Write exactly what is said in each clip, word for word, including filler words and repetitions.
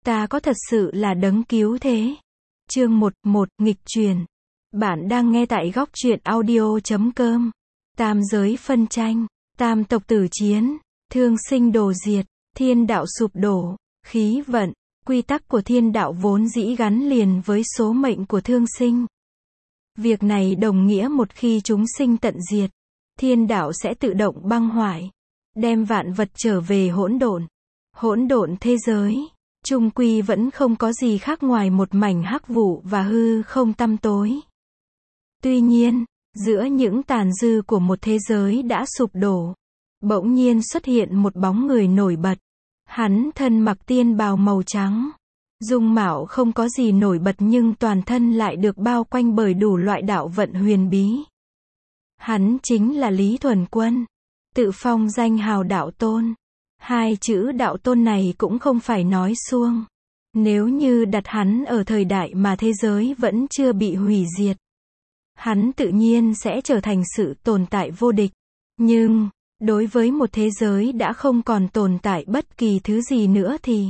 Ta có thật sự là đấng cứu thế? Chương một, một, nghịch truyền. Bạn đang nghe tại góc truyện audio chấm com. Tam giới phân tranh, tam tộc tử chiến, thương sinh đồ diệt, thiên đạo sụp đổ, khí vận, quy tắc của thiên đạo vốn dĩ gắn liền với số mệnh của thương sinh. Việc này đồng nghĩa một khi chúng sinh tận diệt, thiên đạo sẽ tự động băng hoại, đem vạn vật trở về hỗn độn. Hỗn độn thế giới, chung quy vẫn không có gì khác ngoài một mảnh hắc vụ và hư không tăm tối. Tuy nhiên, giữa những tàn dư của một thế giới đã sụp đổ, bỗng nhiên xuất hiện một bóng người nổi bật. Hắn thân mặc tiên bào màu trắng, dung mạo không có gì nổi bật nhưng toàn thân lại được bao quanh bởi đủ loại đạo vận huyền bí. Hắn chính là Lý Thuần Quân, tự phong danh hào đạo tôn. Hai chữ đạo tôn này cũng không phải nói suông. Nếu như đặt hắn ở thời đại mà thế giới vẫn chưa bị hủy diệt, hắn tự nhiên sẽ trở thành sự tồn tại vô địch. Nhưng, đối với một thế giới đã không còn tồn tại bất kỳ thứ gì nữa thì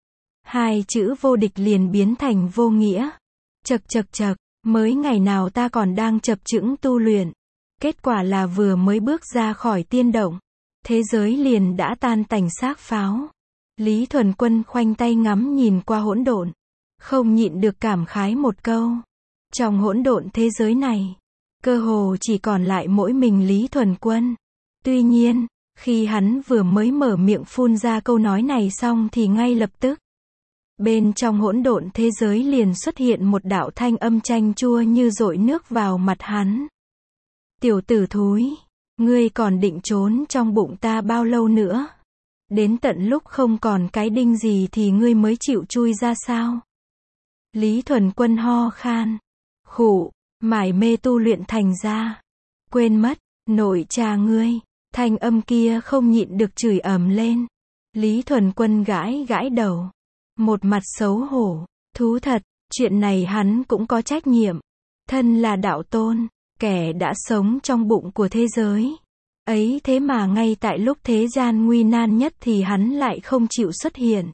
hai chữ vô địch liền biến thành vô nghĩa. Chậc chậc chậc, mới ngày nào ta còn đang chập chững tu luyện, kết quả là vừa mới bước ra khỏi tiên động, thế giới liền đã tan tành xác pháo. Lý Thuần Quân khoanh tay ngắm nhìn qua hỗn độn, không nhịn được cảm khái một câu. Trong hỗn độn thế giới này, cơ hồ chỉ còn lại mỗi mình Lý Thuần Quân. Tuy nhiên, khi hắn vừa mới mở miệng phun ra câu nói này xong thì ngay lập tức, bên trong hỗn độn thế giới liền xuất hiện một đạo thanh âm chanh chua như dội nước vào mặt hắn. Tiểu tử thúi, ngươi còn định trốn trong bụng ta bao lâu nữa? Đến tận lúc không còn cái đinh gì thì ngươi mới chịu chui ra sao? Lý Thuần Quân ho khan, khụ, mải mê tu luyện thành ra, quên mất, nội cha ngươi. Thanh âm kia không nhịn được chửi ầm lên. Lý Thuần Quân gãi gãi đầu, một mặt xấu hổ. Thú thật, chuyện này hắn cũng có trách nhiệm. Thân là đạo tôn, kẻ đã sống trong bụng của thế giới. Ấy thế mà ngay tại lúc thế gian nguy nan nhất thì hắn lại không chịu xuất hiện.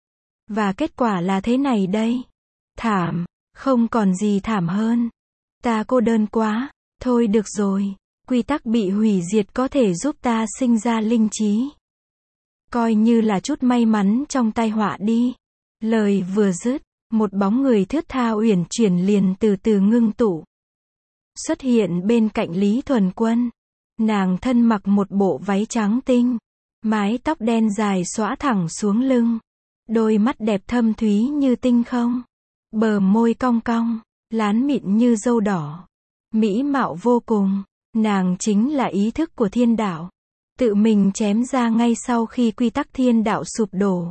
Và kết quả là thế này đây. Thảm, không còn gì thảm hơn. Ta cô đơn quá, thôi được rồi. Quy tắc bị hủy diệt có thể giúp ta sinh ra linh trí. Coi như là chút may mắn trong tai họa đi. Lời vừa dứt, một bóng người thướt tha uyển chuyển liền từ từ ngưng tụ, xuất hiện bên cạnh Lý Thuần Quân. Nàng thân mặc một bộ váy trắng tinh, mái tóc đen dài xõa thẳng xuống lưng, đôi mắt đẹp thâm thúy như tinh không, bờ môi cong cong, lán mịn như dâu đỏ, mỹ mạo vô cùng. Nàng chính là ý thức của thiên đạo, tự mình chém ra ngay sau khi quy tắc thiên đạo sụp đổ.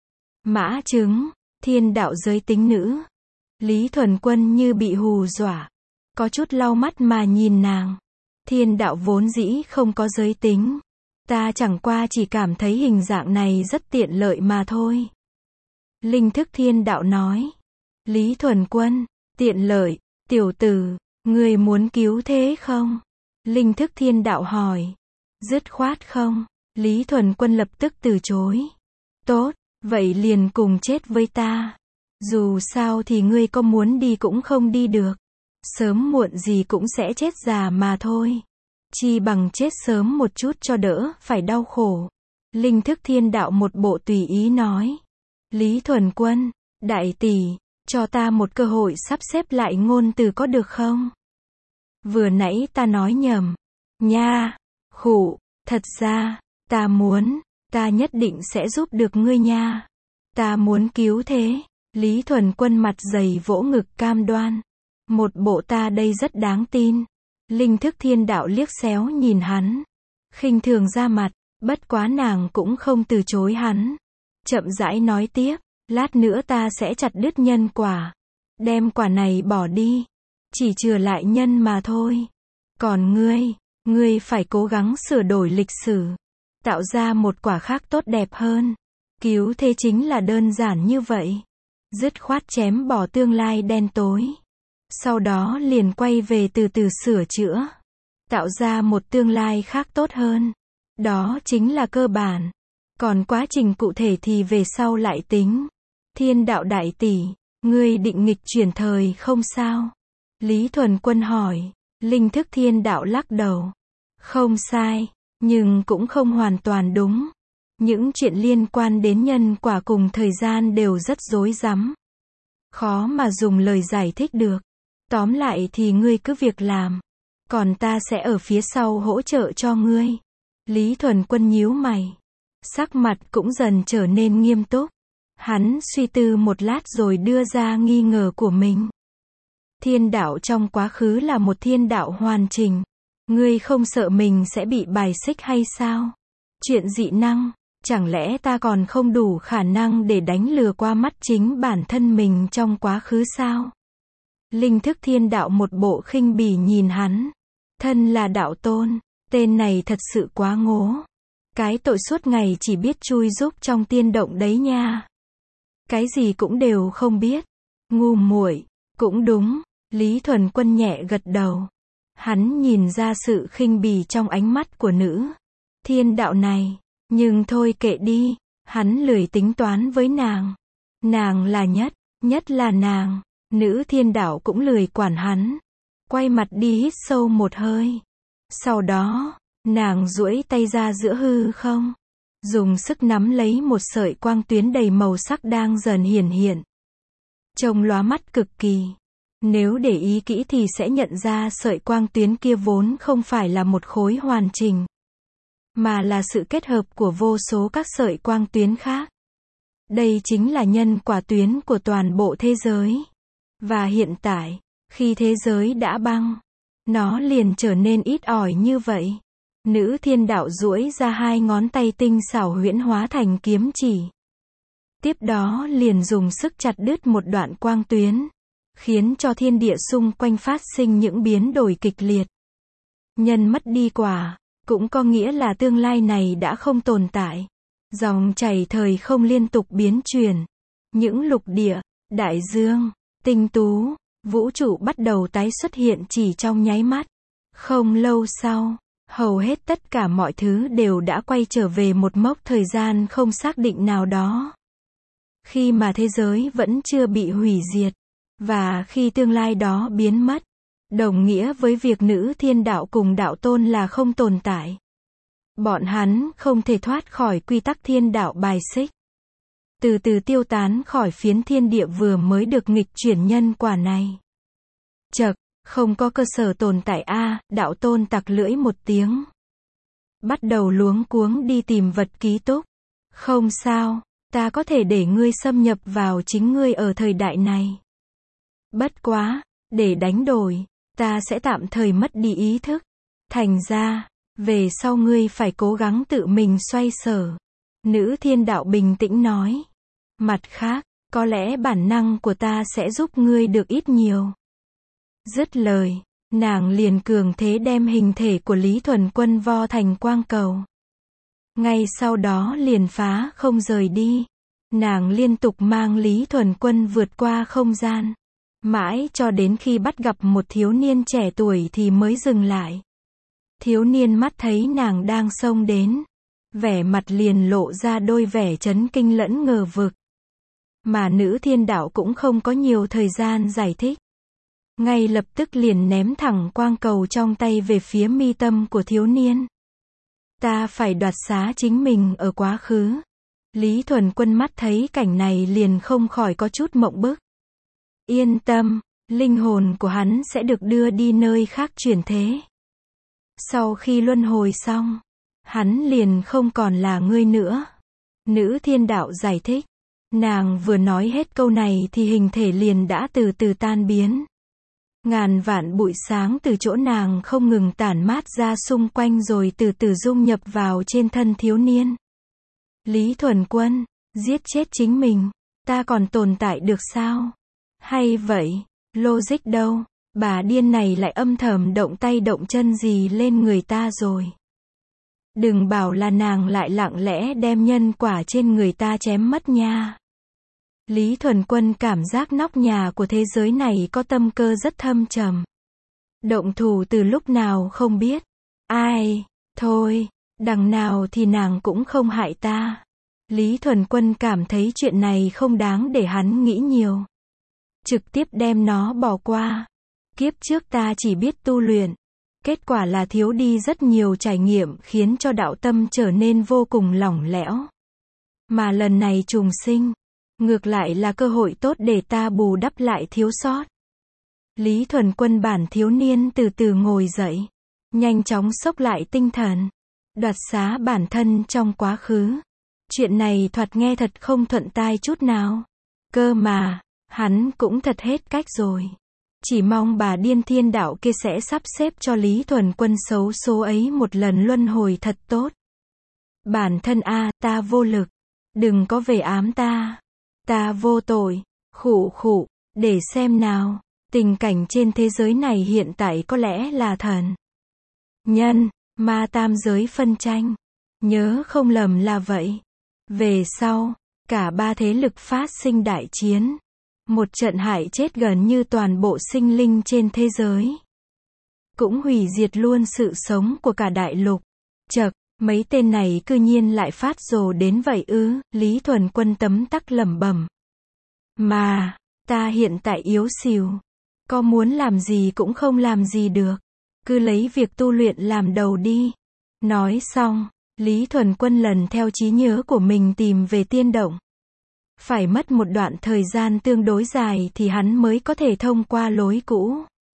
Mã chứng, thiên đạo giới tính nữ. Lý Thuần Quân như bị hù dọa, có chút lau mắt mà nhìn nàng. Thiên đạo vốn dĩ không có giới tính. Ta chẳng qua chỉ cảm thấy hình dạng này rất tiện lợi mà thôi. Linh thức thiên đạo nói. Lý Thuần Quân, tiện lợi, tiểu tử, ngươi muốn cứu thế không? Linh thức thiên đạo hỏi. Dứt khoát không? Lý Thuần Quân lập tức từ chối. Tốt, vậy liền cùng chết với ta. Dù sao thì ngươi có muốn đi cũng không đi được. Sớm muộn gì cũng sẽ chết già mà thôi. Chi bằng chết sớm một chút cho đỡ phải đau khổ. Linh thức thiên đạo một bộ tùy ý nói. Lý Thuần Quân, đại tỷ, cho ta một cơ hội sắp xếp lại ngôn từ có được không? Vừa nãy ta nói nhầm. Nha, khụ, thật ra, ta muốn, ta nhất định sẽ giúp được ngươi nha. Ta muốn cứu thế. Lý Thuần Quân mặt dày vỗ ngực cam đoan. Một bộ ta đây rất đáng tin. Linh thức thiên đạo liếc xéo nhìn hắn, khinh thường ra mặt, bất quá nàng cũng không từ chối hắn. Chậm rãi nói tiếp, lát nữa ta sẽ chặt đứt nhân quả. Đem quả này bỏ đi. Chỉ chừa lại nhân mà thôi. Còn ngươi, ngươi phải cố gắng sửa đổi lịch sử, tạo ra một quả khác tốt đẹp hơn. Cứu thế chính là đơn giản như vậy. Dứt khoát chém bỏ tương lai đen tối. Sau đó liền quay về từ từ sửa chữa, tạo ra một tương lai khác tốt hơn. Đó chính là cơ bản. Còn quá trình cụ thể thì về sau lại tính. Thiên đạo đại tỷ, ngươi định nghịch chuyển thời không sao? Lý Thuần Quân hỏi. Linh thức thiên đạo lắc đầu. Không sai, nhưng cũng không hoàn toàn đúng. Những chuyện liên quan đến nhân quả cùng thời gian đều rất rối rắm. Khó mà dùng lời giải thích được. Tóm lại thì ngươi cứ việc làm. Còn ta sẽ ở phía sau hỗ trợ cho ngươi. Lý Thuần Quân nhíu mày. Sắc mặt cũng dần trở nên nghiêm túc. Hắn suy tư một lát rồi đưa ra nghi ngờ của mình. Thiên đạo trong quá khứ là một thiên đạo hoàn chỉnh. Ngươi không sợ mình sẽ bị bài xích hay sao? Chuyện dị năng, chẳng lẽ ta còn không đủ khả năng để đánh lừa qua mắt chính bản thân mình trong quá khứ sao? Linh thức thiên đạo một bộ khinh bỉ nhìn hắn. Thân là đạo tôn, tên này thật sự quá ngố. Cái tội suốt ngày chỉ biết chui giúp trong tiên động đấy nha. Cái gì cũng đều không biết. Ngu muội, cũng đúng. Lý Thuần Quân nhẹ gật đầu. Hắn nhìn ra sự khinh bỉ trong ánh mắt của nữ thiên đạo này. Nhưng thôi kệ đi. Hắn lười tính toán với nàng. Nàng là nhất, nhất là nàng. Nữ thiên đạo cũng lười quản hắn. Quay mặt đi hít sâu một hơi. Sau đó, nàng duỗi tay ra giữa hư không. Dùng sức nắm lấy một sợi quang tuyến đầy màu sắc đang dần hiển hiện. Trông lóa mắt cực kỳ. Nếu để ý kỹ thì sẽ nhận ra sợi quang tuyến kia vốn không phải là một khối hoàn chỉnh. Mà là sự kết hợp của vô số các sợi quang tuyến khác. Đây chính là nhân quả tuyến của toàn bộ thế giới. Và hiện tại, khi thế giới đã băng, nó liền trở nên ít ỏi như vậy. Nữ thiên đạo duỗi ra hai ngón tay tinh xảo huyễn hóa thành kiếm chỉ. Tiếp đó liền dùng sức chặt đứt một đoạn quang tuyến, khiến cho thiên địa xung quanh phát sinh những biến đổi kịch liệt. Nhân mất đi quả, cũng có nghĩa là tương lai này đã không tồn tại. Dòng chảy thời không liên tục biến chuyển. Những lục địa, đại dương, tinh tú, vũ trụ bắt đầu tái xuất hiện chỉ trong nháy mắt. Không lâu sau, hầu hết tất cả mọi thứ đều đã quay trở về một mốc thời gian không xác định nào đó. Khi mà thế giới vẫn chưa bị hủy diệt, và khi tương lai đó biến mất, đồng nghĩa với việc nữ thiên đạo cùng đạo tôn là không tồn tại. Bọn hắn không thể thoát khỏi quy tắc thiên đạo bài xích. Từ từ tiêu tán khỏi phiến thiên địa vừa mới được nghịch chuyển nhân quả này. Chậc, không có cơ sở tồn tại a, à, đạo tôn tặc lưỡi một tiếng. Bắt đầu luống cuống đi tìm vật ký túc. Không sao, ta có thể để ngươi xâm nhập vào chính ngươi ở thời đại này. Bất quá, để đánh đổi, ta sẽ tạm thời mất đi ý thức. Thành ra, về sau ngươi phải cố gắng tự mình xoay sở. Nữ thiên đạo bình tĩnh nói. Mặt khác, có lẽ bản năng của ta sẽ giúp ngươi được ít nhiều. Dứt lời, nàng liền cường thế đem hình thể của Lý Thuần Quân vo thành quang cầu. Ngay sau đó liền phá không rời đi. Nàng liên tục mang Lý Thuần Quân vượt qua không gian. Mãi cho đến khi bắt gặp một thiếu niên trẻ tuổi thì mới dừng lại. Thiếu niên mắt thấy nàng đang xông đến. Vẻ mặt liền lộ ra đôi vẻ chấn kinh lẫn ngờ vực. Mà nữ thiên đạo cũng không có nhiều thời gian giải thích. Ngay lập tức liền ném thẳng quang cầu trong tay về phía mi tâm của thiếu niên. Ta phải đoạt xá chính mình ở quá khứ. Lý Thuần Quân mắt thấy cảnh này liền không khỏi có chút mộng bức. Yên tâm, linh hồn của hắn sẽ được đưa đi nơi khác chuyển thế. Sau khi luân hồi xong, hắn liền không còn là ngươi nữa. Nữ thiên đạo giải thích. Nàng vừa nói hết câu này thì hình thể liền đã từ từ tan biến. Ngàn vạn bụi sáng từ chỗ nàng không ngừng tản mát ra xung quanh rồi từ từ dung nhập vào trên thân thiếu niên. Lý Thuần Quân, giết chết chính mình, ta còn tồn tại được sao? Hay vậy, logic đâu, bà điên này lại âm thầm động tay động chân gì lên người ta rồi. Đừng bảo là nàng lại lặng lẽ đem nhân quả trên người ta chém mất nha. Lý Thuần Quân cảm giác nóc nhà của thế giới này có tâm cơ rất thâm trầm. Động thủ từ lúc nào không biết. Ai, thôi, đằng nào thì nàng cũng không hại ta. Lý Thuần Quân cảm thấy chuyện này không đáng để hắn nghĩ nhiều. Trực tiếp đem nó bỏ qua. Kiếp trước ta chỉ biết tu luyện. Kết quả là thiếu đi rất nhiều trải nghiệm khiến cho đạo tâm trở nên vô cùng lỏng lẽo. Mà lần này trùng sinh, ngược lại là cơ hội tốt để ta bù đắp lại thiếu sót. Lý Thuần Quân bản thiếu niên từ từ ngồi dậy. Nhanh chóng xốc lại tinh thần. Đoạt xá bản thân trong quá khứ. Chuyện này thoạt nghe thật không thuận tai chút nào. Cơ mà, hắn cũng thật hết cách rồi. Chỉ mong bà điên thiên đạo kia sẽ sắp xếp cho Lý Thuần Quân xấu số ấy một lần luân hồi thật tốt. Bản thân a, ta vô lực. Đừng có về ám ta. Ta vô tội. Khụ khụ, để xem nào. Tình cảnh trên thế giới này hiện tại có lẽ là thần, nhân, ma tam giới phân tranh. Nhớ không lầm là vậy. Về sau, cả ba thế lực phát sinh đại chiến. Một trận hại chết gần như toàn bộ sinh linh trên thế giới. Cũng hủy diệt luôn sự sống của cả đại lục. Chậc, mấy tên này cư nhiên lại phát rồ đến vậy ư, Lý Thuần Quân tấm tắc lẩm bẩm. Mà, ta hiện tại yếu xìu. Có muốn làm gì cũng không làm gì được. Cứ lấy việc tu luyện làm đầu đi. Nói xong, Lý Thuần Quân lần theo trí nhớ của mình tìm về tiên động. Phải mất một đoạn thời gian tương đối dài thì hắn mới có thể thông qua lối cũ.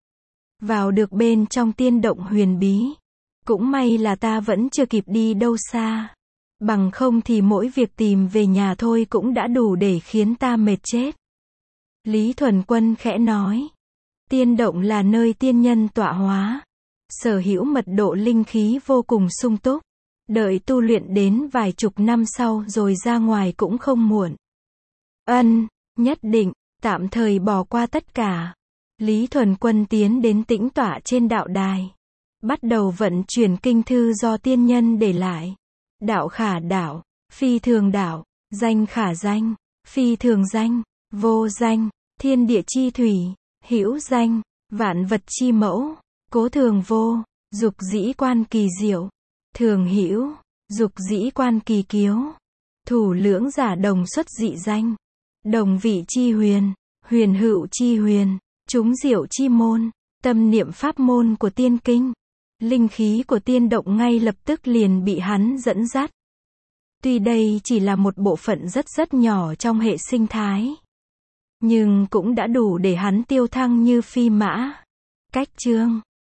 Vào được bên trong tiên động huyền bí. Cũng may là ta vẫn chưa kịp đi đâu xa. Bằng không thì mỗi việc tìm về nhà thôi cũng đã đủ để khiến ta mệt chết. Lý Thuần Quân khẽ nói. Tiên động là nơi tiên nhân tọa hóa. Sở hữu mật độ linh khí vô cùng sung túc. Đợi tu luyện đến vài chục năm sau rồi ra ngoài cũng không muộn. Ân, nhất định, tạm thời bỏ qua tất cả. Lý Thuần Quân tiến đến tĩnh tọa trên đạo đài. Bắt đầu vận chuyển kinh thư do tiên nhân để lại. Đạo khả đạo, phi thường đạo, danh khả danh, phi thường danh, vô danh, thiên địa chi thủy, hữu danh, vạn vật chi mẫu, cố thường vô, dục dĩ quan kỳ diệu, thường hữu, dục dĩ quan kỳ kiếu, thủ lưỡng giả đồng xuất dị danh, đồng vị chi huyền, huyền hữu chi huyền, chúng diệu chi môn, tâm niệm pháp môn của tiên kinh. Linh khí của tiên động ngay lập tức liền bị hắn dẫn dắt. Tuy đây chỉ là một bộ phận rất rất nhỏ trong hệ sinh thái, nhưng cũng đã đủ để hắn tiêu thăng như phi mã. Cách chương